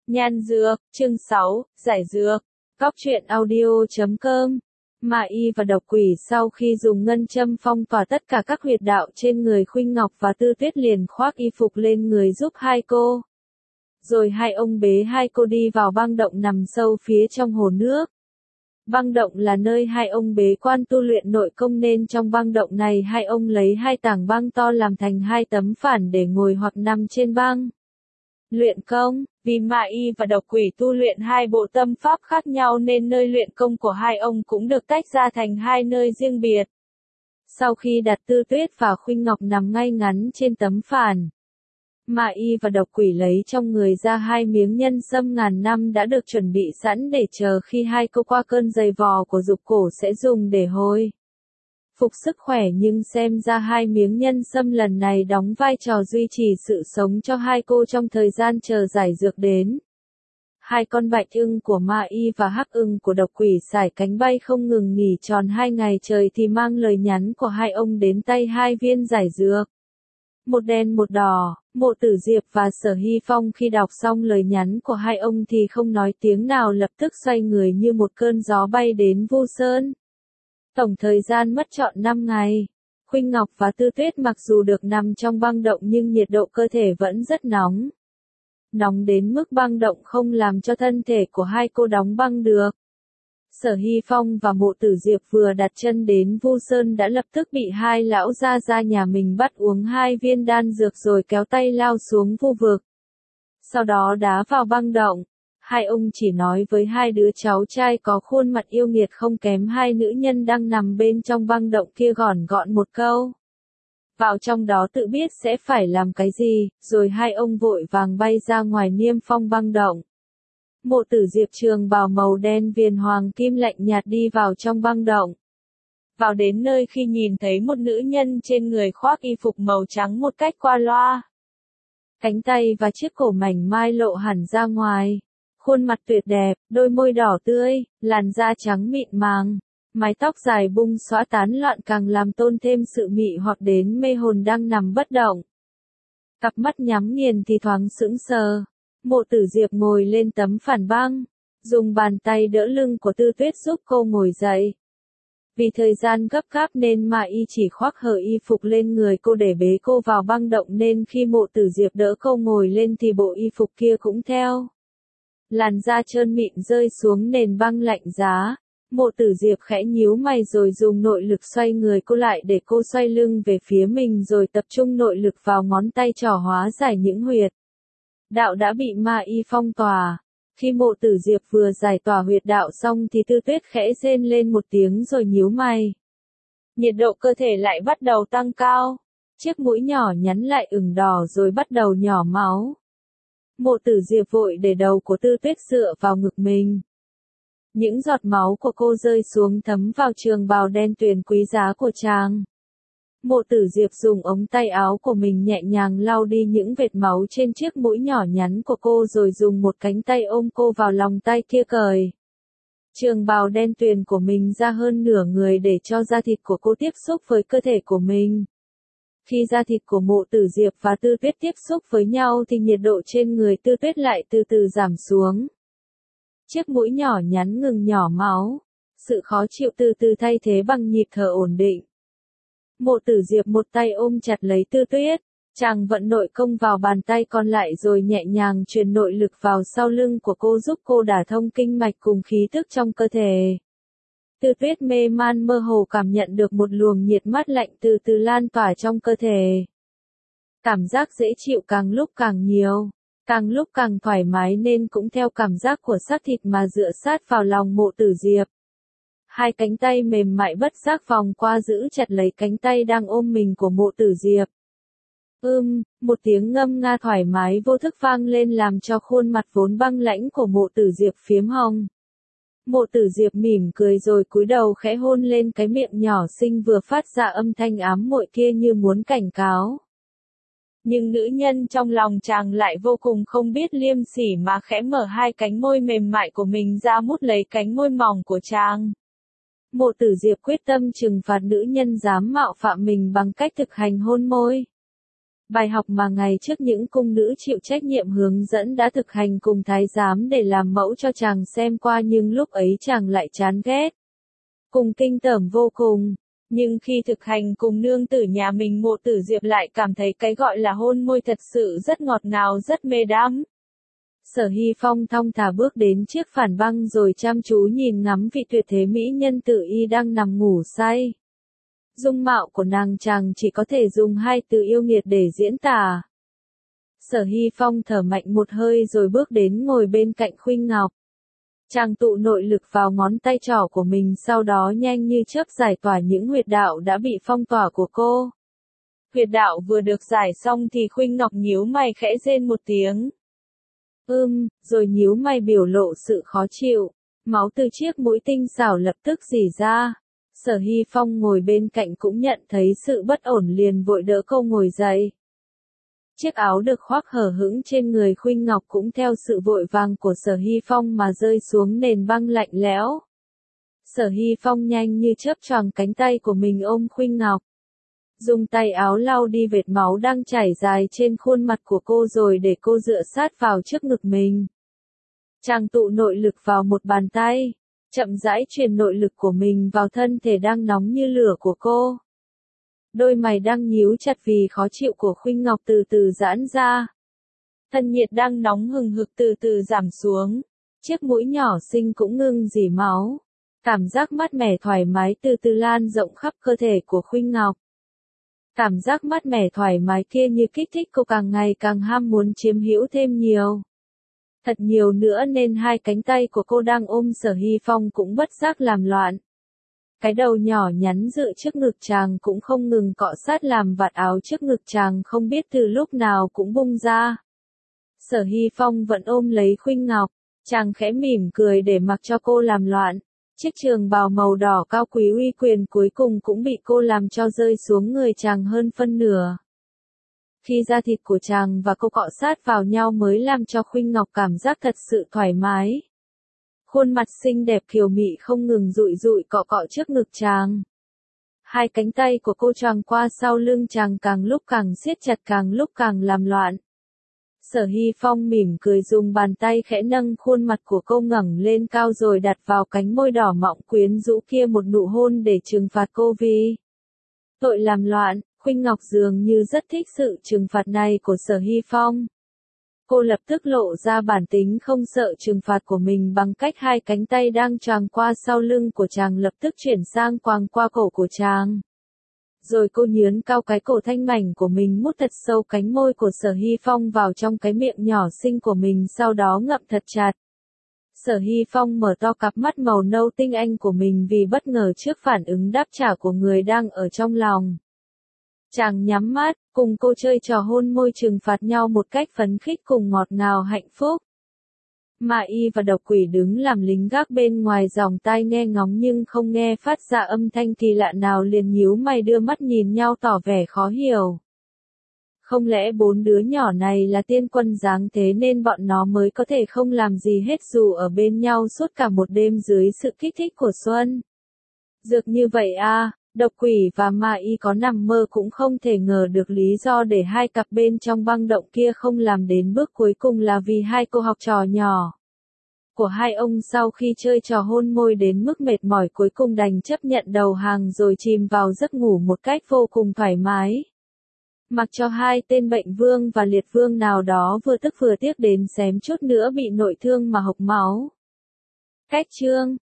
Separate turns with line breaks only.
Nhan dược, chương 6, giải dược. Góc truyện audio.com. Ma Y và độc quỷ sau khi dùng ngân châm phong tỏa tất cả các huyệt đạo trên người Khuynh Ngọc và Tư Tuyết liền khoác y phục lên người giúp hai cô. Rồi hai ông bế hai cô đi vào băng động nằm sâu phía trong hồ nước. Băng động là nơi hai ông bế quan tu luyện nội công nên trong băng động này hai ông lấy hai tảng băng to làm thành hai tấm phản để ngồi hoặc nằm trên băng. Luyện công, vì Ma Y và độc quỷ tu luyện hai bộ tâm pháp khác nhau nên nơi luyện công của hai ông cũng được tách ra thành hai nơi riêng biệt. Sau khi đặt Tư Tuyết và Khuynh Ngọc nằm ngay ngắn trên tấm phản, Ma Y và độc quỷ lấy trong người ra hai miếng nhân sâm ngàn năm đã được chuẩn bị sẵn để chờ khi hai cô qua cơn dày vò của dục cổ sẽ dùng để hồi phục sức khỏe, nhưng xem ra hai miếng nhân sâm lần này đóng vai trò duy trì sự sống cho hai cô trong thời gian chờ giải dược đến. Hai con bạch ưng của Ma Y và hắc ưng của độc quỷ sải cánh bay không ngừng nghỉ tròn 2 ngày trời thì mang lời nhắn của hai ông đến tay hai viên giải dược. Một đen một đỏ, Mộ Tử Diệp và Sở Hy Phong khi đọc xong lời nhắn của hai ông thì không nói tiếng nào, lập tức xoay người như một cơn gió bay đến Vu Sơn. Tổng thời gian mất trọn 5 ngày. Khuynh Ngọc và Tư Tuyết mặc dù được nằm trong băng động nhưng nhiệt độ cơ thể vẫn rất nóng. Nóng đến mức băng động không làm cho thân thể của hai cô đóng băng được. Sở Hy Phong và Mộ Tử Diệp vừa đặt chân đến Vu Sơn đã lập tức bị hai lão gia nhà mình bắt uống hai viên đan dược rồi kéo tay lao xuống vu vực. Sau đó đá vào băng động. Hai ông chỉ nói với hai đứa cháu trai có khuôn mặt yêu nghiệt không kém hai nữ nhân đang nằm bên trong băng động kia gọn gọn một câu. Vào trong đó tự biết sẽ phải làm cái gì, rồi hai ông vội vàng bay ra ngoài niêm phong băng động. Mộ Tử Diệp trường bào màu đen viền hoàng kim lạnh nhạt đi vào trong băng động. Vào đến nơi khi nhìn thấy một nữ nhân trên người khoác y phục màu trắng một cách qua loa. Cánh tay và chiếc cổ mảnh mai lộ hẳn ra ngoài. Khuôn mặt tuyệt đẹp, đôi môi đỏ tươi, làn da trắng mịn màng, mái tóc dài bung xõa tán loạn càng làm tôn thêm sự mị hoặc đến mê hồn đang nằm bất động. Cặp mắt nhắm nghiền thì thoáng sững sờ. Mộ Tử Diệp ngồi lên tấm phản băng, dùng bàn tay đỡ lưng của Tư Tuyết giúp cô ngồi dậy. Vì thời gian gấp gáp nên Ma Y chỉ khoác hở y phục lên người cô để bế cô vào băng động nên khi Mộ Tử Diệp đỡ cô ngồi lên thì bộ y phục kia cũng theo. Làn da trơn mịn rơi xuống nền băng lạnh giá. Mộ Tử Diệp khẽ nhíu mày rồi dùng nội lực xoay người cô lại để cô xoay lưng về phía mình rồi tập trung nội lực vào ngón tay trỏ hóa giải những huyệt đạo đã bị Ma Y phong tỏa. Khi Mộ Tử Diệp vừa giải tỏa huyệt đạo xong thì Tư Tuyết khẽ rên lên một tiếng rồi nhíu mày. Nhiệt độ cơ thể lại bắt đầu tăng cao. Chiếc mũi nhỏ nhắn lại ửng đỏ rồi bắt đầu nhỏ máu. Mộ Tử Diệp vội để đầu của Tư Tuyết dựa vào ngực mình. Những giọt máu của cô rơi xuống thấm vào trường bào đen tuyền quý giá của chàng. Mộ Tử Diệp dùng ống tay áo của mình nhẹ nhàng lau đi những vệt máu trên chiếc mũi nhỏ nhắn của cô rồi dùng một cánh tay ôm cô vào lòng tay kia cởi trường bào đen tuyền của mình ra hơn nửa người để cho da thịt của cô tiếp xúc với cơ thể của mình. Khi da thịt của Mộ Tử Diệp và Tư Tuyết tiếp xúc với nhau thì nhiệt độ trên người Tư Tuyết lại từ từ giảm xuống. Chiếc mũi nhỏ nhắn ngừng nhỏ máu. Sự khó chịu từ từ thay thế bằng nhịp thở ổn định. Mộ Tử Diệp một tay ôm chặt lấy Tư Tuyết. Chàng vận nội công vào bàn tay còn lại rồi nhẹ nhàng truyền nội lực vào sau lưng của cô giúp cô đả thông kinh mạch cùng khí tức trong cơ thể. Tư Tuyết mê man mơ hồ cảm nhận được một luồng nhiệt mát lạnh từ từ lan tỏa trong cơ thể. Cảm giác dễ chịu càng lúc càng nhiều, càng lúc càng thoải mái nên cũng theo cảm giác của xác thịt mà dựa sát vào lòng Mộ Tử Diệp. Hai cánh tay mềm mại bất giác vòng qua giữ chặt lấy cánh tay đang ôm mình của Mộ Tử Diệp. Một tiếng ngâm nga thoải mái vô thức vang lên làm cho khuôn mặt vốn băng lãnh của Mộ Tử Diệp phiếm hồng. Mộ Tử Diệp mỉm cười rồi cúi đầu khẽ hôn lên cái miệng nhỏ xinh vừa phát ra âm thanh ám muội kia như muốn cảnh cáo. Nhưng nữ nhân trong lòng chàng lại vô cùng không biết liêm sỉ mà khẽ mở hai cánh môi mềm mại của mình ra mút lấy cánh môi mỏng của chàng. Mộ Tử Diệp quyết tâm trừng phạt nữ nhân dám mạo phạm mình bằng cách thực hành hôn môi. Bài học mà ngày trước những cung nữ chịu trách nhiệm hướng dẫn đã thực hành cùng thái giám để làm mẫu cho chàng xem qua, nhưng lúc ấy chàng lại chán ghét. Cùng kinh tởm vô cùng. Nhưng khi thực hành cùng nương tử nhà mình, Mộ Tử Diệp lại cảm thấy cái gọi là hôn môi thật sự rất ngọt ngào, rất mê đắm. Sở Hy Phong thong thả bước đến chiếc phản băng rồi chăm chú nhìn ngắm vị tuyệt thế mỹ nhân Tử Y đang nằm ngủ say. Dung mạo của nàng chàng chỉ có thể dùng hai từ yêu nghiệt để diễn tả. Sở Hy Phong thở mạnh một hơi rồi bước đến ngồi bên cạnh Khuynh Ngọc. Chàng tụ nội lực vào ngón tay trỏ của mình, sau đó nhanh như chớp giải tỏa những huyệt đạo đã bị phong tỏa của cô. Huyệt đạo vừa được giải xong thì Khuynh Ngọc nhíu mày khẽ rên một tiếng. Rồi nhíu mày biểu lộ sự khó chịu. Máu từ chiếc mũi tinh xảo lập tức rỉ ra. Sở Hy Phong ngồi bên cạnh cũng nhận thấy sự bất ổn, liền vội đỡ cô ngồi dậy. Chiếc áo được khoác hở hững trên người Khuynh Ngọc cũng theo sự vội vàng của Sở Hy Phong mà rơi xuống nền băng lạnh lẽo. Sở Hy Phong nhanh như chớp choàng cánh tay của mình ôm Khuynh Ngọc. Dùng tay áo lau đi vệt máu đang chảy dài trên khuôn mặt của cô rồi để cô dựa sát vào trước ngực mình. Chàng tụ nội lực vào một bàn tay, chậm rãi truyền nội lực của mình vào thân thể đang nóng như lửa của cô. Đôi mày đang nhíu chặt vì khó chịu của Khuynh Ngọc từ từ giãn ra. Thân nhiệt đang nóng hừng hực từ từ giảm xuống. Chiếc mũi nhỏ xinh cũng ngưng rỉ máu. Cảm giác mát mẻ thoải mái từ từ lan rộng khắp cơ thể của Khuynh Ngọc. Cảm giác mát mẻ thoải mái kia như kích thích cô càng ngày càng ham muốn chiếm hữu thêm nhiều. Thật nhiều nữa nên hai cánh tay của cô đang ôm Sở Hy Phong cũng bất giác làm loạn. Cái đầu nhỏ nhắn dựa trước ngực chàng cũng không ngừng cọ sát làm vạt áo trước ngực chàng không biết từ lúc nào cũng bung ra. Sở Hy Phong vẫn ôm lấy Khuynh Ngọc, chàng khẽ mỉm cười để mặc cho cô làm loạn. Chiếc trường bào màu đỏ cao quý uy quyền cuối cùng cũng bị cô làm cho rơi xuống người chàng hơn phân nửa. Khi da thịt của chàng và cô cọ sát vào nhau mới làm cho Khuynh Ngọc cảm giác thật sự thoải mái. Khuôn mặt xinh đẹp kiều mị không ngừng dụi dụi cọ cọ trước ngực chàng. Hai cánh tay của cô choàng qua sau lưng chàng càng lúc càng siết chặt, càng lúc càng làm loạn. Sở Hy Phong mỉm cười dùng bàn tay khẽ nâng khuôn mặt của cô ngẩng lên cao rồi đặt vào cánh môi đỏ mọng quyến rũ kia một nụ hôn để trừng phạt cô vì tội làm loạn. Khuynh Ngọc dường như rất thích sự trừng phạt này của Sở Hy Phong. Cô lập tức lộ ra bản tính không sợ trừng phạt của mình bằng cách hai cánh tay đang choàng qua sau lưng của chàng lập tức chuyển sang quàng qua cổ của chàng. Rồi cô nhướn cao cái cổ thanh mảnh của mình, mút thật sâu cánh môi của Sở Hy Phong vào trong cái miệng nhỏ xinh của mình, sau đó ngậm thật chặt. Sở Hy Phong mở to cặp mắt màu nâu tinh anh của mình vì bất ngờ trước phản ứng đáp trả của người đang ở trong lòng. Chàng nhắm mắt, cùng cô chơi trò hôn môi trừng phạt nhau một cách phấn khích cùng ngọt ngào hạnh phúc. Mà Y và Độc Quỷ đứng làm lính gác bên ngoài dòng tai nghe ngóng nhưng không nghe phát ra âm thanh kỳ lạ nào, liền nhíu mày đưa mắt nhìn nhau tỏ vẻ khó hiểu. Không lẽ bốn đứa nhỏ này là tiên quân giáng thế nên bọn nó mới có thể không làm gì hết dù ở bên nhau suốt cả một đêm dưới sự kích thích của Xuân? Dược như vậy à? Độc Quỷ và Ma Y có nằm mơ cũng không thể ngờ được lý do để hai cặp bên trong băng động kia không làm đến bước cuối cùng là vì hai cô học trò nhỏ của hai ông sau khi chơi trò hôn môi đến mức mệt mỏi cuối cùng đành chấp nhận đầu hàng rồi chìm vào giấc ngủ một cách vô cùng thoải mái. Mặc cho hai tên bệnh vương và liệt vương nào đó vừa tức vừa tiếc đến xém chút nữa bị nội thương mà hộc máu. Cách chương